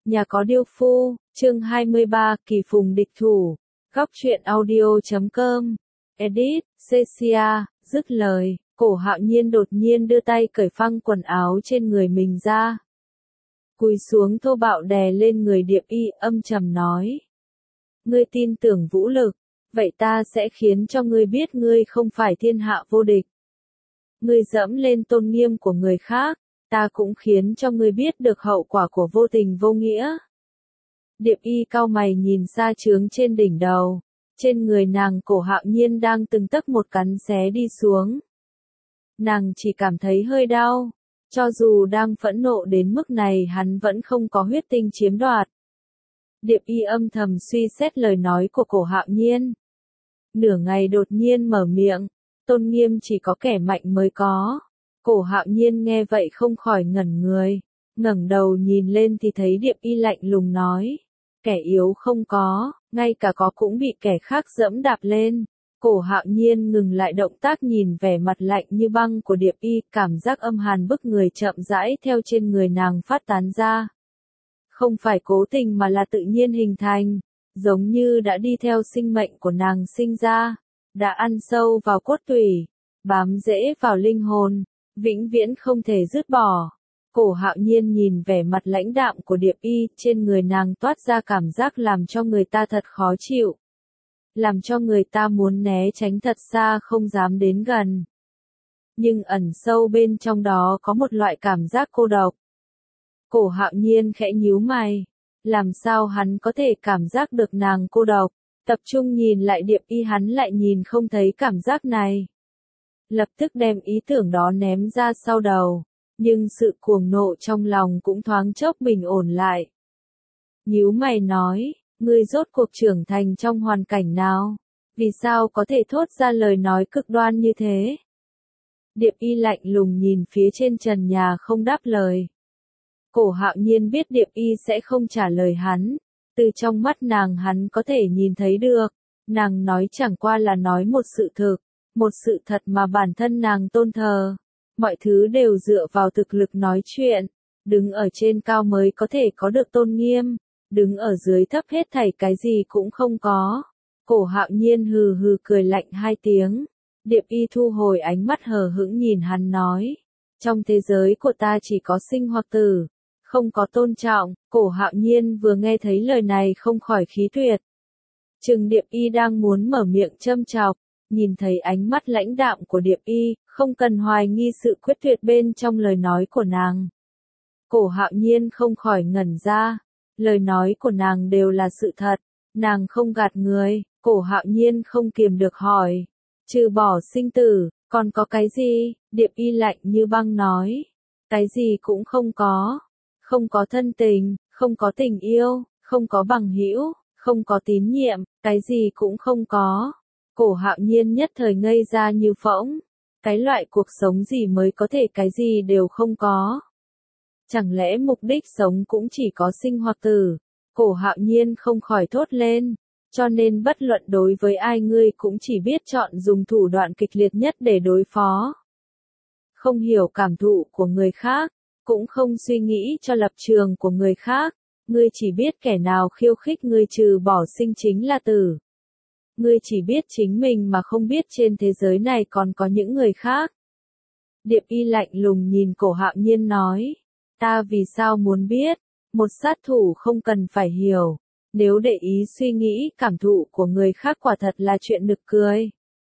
Nhà có điêu phu, chương 23, kỳ phùng địch thủ. Góc truyện audio.com. Edit, Cecia, dứt lời, Cổ Hạo Nhiên đột nhiên đưa tay cởi phăng quần áo trên người mình ra. Cúi xuống thô bạo đè lên người Điệp Y, âm trầm nói. Ngươi tin tưởng vũ lực, vậy ta sẽ khiến cho ngươi biết ngươi không phải thiên hạ vô địch. Ngươi dẫm lên tôn nghiêm của người khác, ta cũng khiến cho ngươi biết được hậu quả của vô tình vô nghĩa. Điệp Y cau mày nhìn xa trướng trên đỉnh đầu, trên người nàng Cổ Hạo Nhiên đang từng tấc một cắn xé đi xuống. Nàng chỉ cảm thấy hơi đau, cho dù đang phẫn nộ đến mức này hắn vẫn không có huyết tinh chiếm đoạt. Điệp Y âm thầm suy xét lời nói của Cổ Hạo Nhiên. Nửa ngày đột nhiên mở miệng, tôn nghiêm chỉ có kẻ mạnh mới có. Cổ Hạo Nhiên nghe vậy không khỏi ngẩn người, ngẩng đầu nhìn lên thì thấy Điệp Y lạnh lùng nói. Kẻ yếu không có, ngay cả có cũng bị kẻ khác dẫm đạp lên. Cổ Hạo Nhiên ngừng lại động tác nhìn vẻ mặt lạnh như băng của Điệp Y, cảm giác âm hàn bức người chậm rãi theo trên người nàng phát tán ra. Không phải cố tình mà là tự nhiên hình thành, giống như đã đi theo sinh mệnh của nàng sinh ra, đã ăn sâu vào cốt tủy, bám rễ vào linh hồn, vĩnh viễn không thể dứt bỏ. Cổ Hạo Nhiên nhìn vẻ mặt lãnh đạm của Điệp Y, trên người nàng toát ra cảm giác làm cho người ta thật khó chịu. Làm cho người ta muốn né tránh thật xa không dám đến gần. Nhưng ẩn sâu bên trong đó có một loại cảm giác cô độc. Cổ Hạo Nhiên khẽ nhíu mày. Làm sao hắn có thể cảm giác được nàng cô độc? Tập trung nhìn lại Điệp Y hắn lại nhìn không thấy cảm giác này. Lập tức đem ý tưởng đó ném ra sau đầu. Nhưng sự cuồng nộ trong lòng cũng thoáng chốc bình ổn lại. Nhíu mày nói, ngươi rốt cuộc trưởng thành trong hoàn cảnh nào? Vì sao có thể thốt ra lời nói cực đoan như thế? Điệp Y lạnh lùng nhìn phía trên trần nhà không đáp lời. Cổ Hạo Nhiên biết Điệp Y sẽ không trả lời hắn. Từ trong mắt nàng hắn có thể nhìn thấy được. Nàng nói chẳng qua là nói một sự thực. Một sự thật mà bản thân nàng tôn thờ. Mọi thứ đều dựa vào thực lực nói chuyện. Đứng ở trên cao mới có thể có được tôn nghiêm. Đứng ở dưới thấp hết thảy cái gì cũng không có. Cổ Hạo Nhiên hừ hừ cười lạnh hai tiếng. Điệp Y thu hồi ánh mắt hờ hững nhìn hắn nói. Trong thế giới của ta chỉ có sinh hoặc tử. Không có tôn trọng. Cổ Hạo Nhiên vừa nghe thấy lời này không khỏi khí tuyệt. Chừng Điệp Y đang muốn mở miệng châm chọc. Nhìn thấy ánh mắt lãnh đạm của Điệp Y, không cần hoài nghi sự quyết tuyệt bên trong lời nói của nàng. Cổ Hạo Nhiên không khỏi ngẩn ra. Lời nói của nàng đều là sự thật, nàng không gạt người. Cổ Hạo Nhiên không kiềm được hỏi. Trừ bỏ sinh tử, còn có cái gì? Điệp Y lạnh như băng nói. Cái gì cũng không có. Không có thân tình, không có tình yêu, không có bằng hữu, không có tín nhiệm, cái gì cũng không có. Cổ Hạo Nhiên nhất thời ngây ra như phỗng. Cái loại cuộc sống gì mới có thể cái gì đều không có? Chẳng lẽ mục đích sống cũng chỉ có sinh hoặc tử? Cổ Hạo Nhiên không khỏi thốt lên. Cho nên bất luận đối với ai ngươi cũng chỉ biết chọn dùng thủ đoạn kịch liệt nhất để đối phó. Không hiểu cảm thụ của người khác, cũng không suy nghĩ cho lập trường của người khác. Ngươi chỉ biết kẻ nào khiêu khích ngươi trừ bỏ sinh chính là tử. Ngươi chỉ biết chính mình mà không biết trên thế giới này còn có những người khác. Điệp Y lạnh lùng nhìn Cổ Hạo Nhiên nói. Ta vì sao muốn biết? Một sát thủ không cần phải hiểu. Nếu để ý suy nghĩ cảm thụ của người khác quả thật là chuyện nực cười.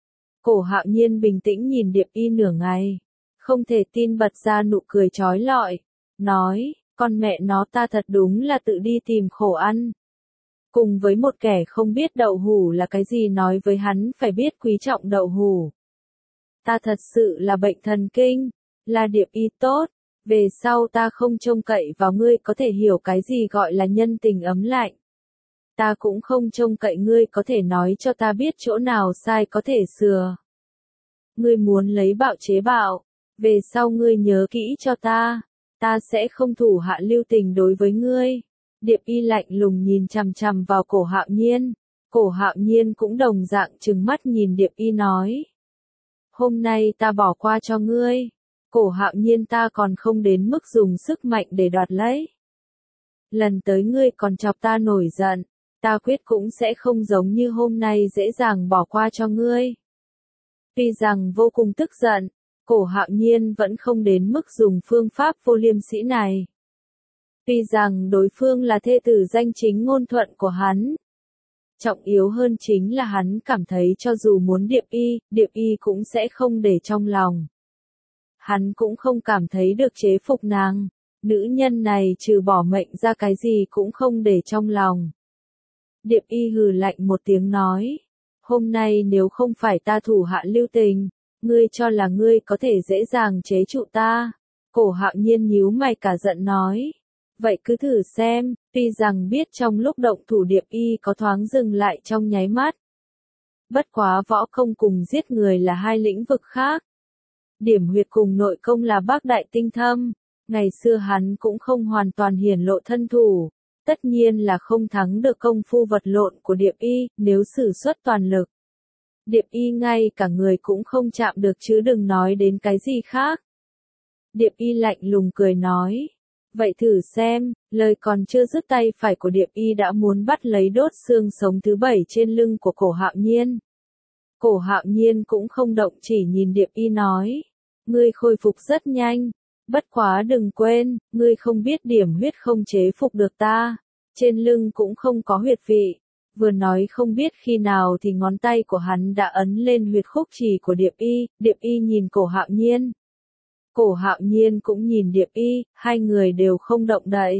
Cổ Hạo Nhiên bình tĩnh nhìn Điệp Y nửa ngày. Không thể tin bật ra nụ cười chói lọi. Nói, con mẹ nó ta thật đúng là tự đi tìm khổ ăn. Cùng với một kẻ không biết đậu hủ là cái gì nói với hắn phải biết quý trọng đậu hủ. Ta thật sự là bệnh thần kinh, là Điệp Y tốt. Về sau ta không trông cậy vào ngươi có thể hiểu cái gì gọi là nhân tình ấm lạnh. Ta cũng không trông cậy ngươi có thể nói cho ta biết chỗ nào sai có thể sửa. Ngươi muốn lấy bạo chế bạo, về sau ngươi nhớ kỹ cho ta sẽ không thủ hạ lưu tình đối với ngươi. Điệp Y lạnh lùng nhìn chằm chằm vào Cổ Hạo Nhiên. Cổ Hạo Nhiên cũng đồng dạng trừng mắt nhìn Điệp Y nói. Hôm nay ta bỏ qua cho ngươi. Cổ Hạo Nhiên ta còn không đến mức dùng sức mạnh để đoạt lấy. lần tới ngươi còn chọc ta nổi giận, ta quyết cũng sẽ không giống như hôm nay dễ dàng bỏ qua cho ngươi. Tuy rằng vô cùng tức giận, Cổ Hạo Nhiên vẫn không đến mức dùng phương pháp vô liêm sỉ này. Tuy rằng đối phương là thê tử danh chính ngôn thuận của hắn. Trọng yếu hơn chính là hắn cảm thấy cho dù muốn Điệp Y cũng sẽ không để trong lòng. Hắn cũng không cảm thấy được chế phục nàng. Nữ nhân này trừ bỏ mệnh ra cái gì cũng không để trong lòng. Điệp Y hừ lạnh một tiếng nói. Hôm nay nếu không phải ta thủ hạ lưu tình, ngươi cho là ngươi có thể dễ dàng chế trụ ta. Cổ Hạo Nhiên nhíu mày cả giận nói. Vậy cứ thử xem, tuy rằng biết trong lúc động thủ Điệp Y có thoáng dừng lại trong nháy mắt. Bất quá võ công cùng giết người là hai lĩnh vực khác. Điểm huyệt cùng nội công là bác đại tinh thâm. Ngày xưa hắn cũng không hoàn toàn hiển lộ thân thủ. Tất nhiên là không thắng được công phu vật lộn của Điệp Y, nếu sử xuất toàn lực. Điệp Y ngay cả người cũng không chạm được chứ đừng nói đến cái gì khác. Điệp Y lạnh lùng cười nói. Vậy thử xem, lời còn chưa dứt tay phải của Điệp Y đã muốn bắt lấy đốt xương sống thứ 7 trên lưng của Cổ Hạo Nhiên. Cổ Hạo Nhiên cũng không động chỉ nhìn Điệp Y nói. Ngươi khôi phục rất nhanh. Bất quá đừng quên, ngươi không biết điểm huyết không chế phục được ta. Trên lưng cũng không có huyệt vị. Vừa nói không biết khi nào thì ngón tay của hắn đã ấn lên huyệt khúc chỉ của Điệp Y nhìn Cổ Hạo Nhiên. Cổ Hạo Nhiên cũng nhìn Điệp Y, hai người đều không động đậy.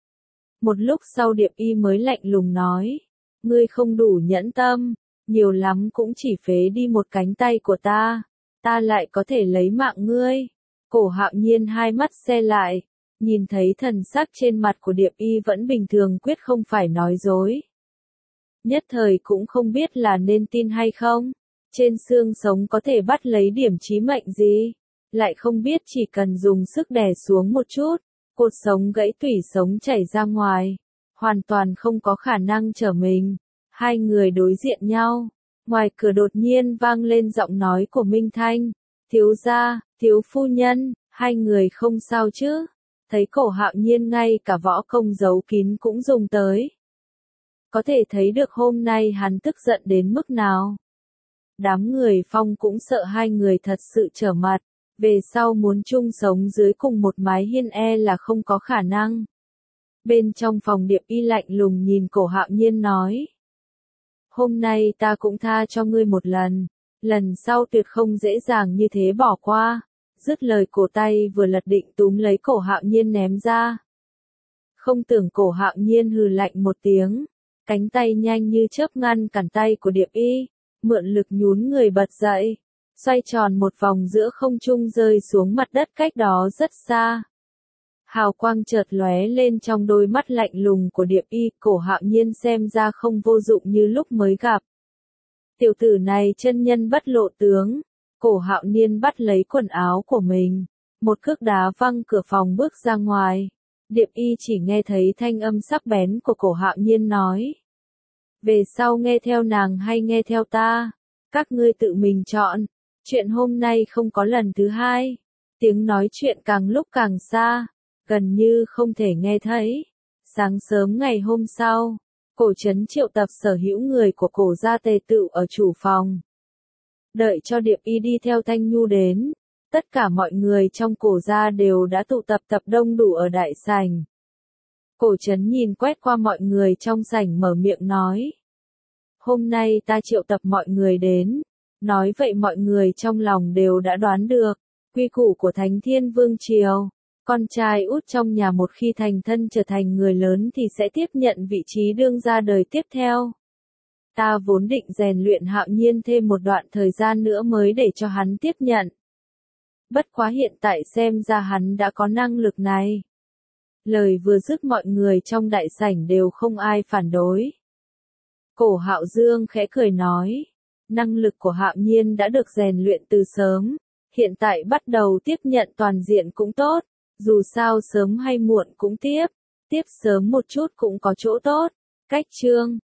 Một lúc sau Điệp Y mới lạnh lùng nói. Ngươi không đủ nhẫn tâm, nhiều lắm cũng chỉ phế đi một cánh tay của ta lại có thể lấy mạng ngươi. Cổ Hạo Nhiên hai mắt se lại, nhìn thấy thần sắc trên mặt của Điệp Y vẫn bình thường quyết không phải nói dối. Nhất thời cũng không biết là nên tin hay không. Trên xương sống có thể bắt lấy điểm chí mệnh gì. Lại không biết chỉ cần dùng sức đè xuống một chút, cột sống gãy tủy sống chảy ra ngoài. Hoàn toàn không có khả năng trở mình. Hai người đối diện nhau. Ngoài cửa đột nhiên vang lên giọng nói của Minh Thanh. Thiếu gia, thiếu phu nhân, hai người không sao chứ. Thấy Cổ Hạo Nhiên ngay cả võ công giấu kín cũng dùng tới. Có thể thấy được hôm nay hắn tức giận đến mức nào. Đám người Phong cũng sợ hai người thật sự trở mặt. Về sau muốn chung sống dưới cùng một mái hiên là không có khả năng. Bên trong phòng Điệp Y lạnh lùng nhìn Cổ Hạo Nhiên nói. Hôm nay ta cũng tha cho ngươi một lần sau tuyệt không dễ dàng như thế bỏ qua. Dứt lời cổ tay vừa lật định túm lấy Cổ Hạo Nhiên ném ra. Không tưởng Cổ Hạo Nhiên hừ lạnh một tiếng. Cánh tay nhanh như chớp ngăn cản tay của Điệp Y. Mượn lực nhún người bật dậy. Xoay tròn một vòng giữa không trung rơi xuống mặt đất cách đó rất xa. Hào quang chợt lóe lên trong đôi mắt lạnh lùng của Điệp Y. Cổ Hạo Nhiên xem ra không vô dụng như lúc mới gặp. Tiểu tử này chân nhân bất lộ tướng. Cổ Hạo Nhiên bắt lấy quần áo của mình. Một cước đá văng cửa phòng bước ra ngoài. Điệp Y chỉ nghe thấy thanh âm sắc bén của Cổ Hạo Nhiên nói. Về sau nghe theo nàng hay nghe theo ta? Các ngươi tự mình chọn. Chuyện hôm nay không có lần thứ hai. Tiếng nói chuyện càng lúc càng xa. Gần như không thể nghe thấy. Sáng sớm ngày hôm sau. Cổ trấn triệu tập sở hữu người của Cổ gia tề tựu ở chủ phòng. Đợi cho Điệp Y đi theo Thanh Nhu đến. Tất cả mọi người trong Cổ gia đều đã tụ tập đông đủ ở đại sảnh. Cổ trấn nhìn quét qua mọi người trong sảnh mở miệng nói. Hôm nay ta triệu tập mọi người đến. Nói vậy mọi người trong lòng đều đã đoán được. Quy củ của Thánh Thiên Vương Triều. Con trai út trong nhà một khi thành thân trở thành người lớn thì sẽ tiếp nhận vị trí đương gia đời tiếp theo. Ta vốn định rèn luyện Hạo Nhiên thêm một đoạn thời gian nữa mới để cho hắn tiếp nhận. Bất quá hiện tại xem ra hắn đã có năng lực này. Lời vừa dứt mọi người trong đại sảnh đều không ai phản đối. Cổ Hạo Dương khẽ cười nói. Năng lực của Hạo Nhiên đã được rèn luyện từ sớm. Hiện tại bắt đầu tiếp nhận toàn diện cũng tốt. Dù sao sớm hay muộn cũng tiếp. Tiếp sớm một chút cũng có chỗ tốt. Cách chương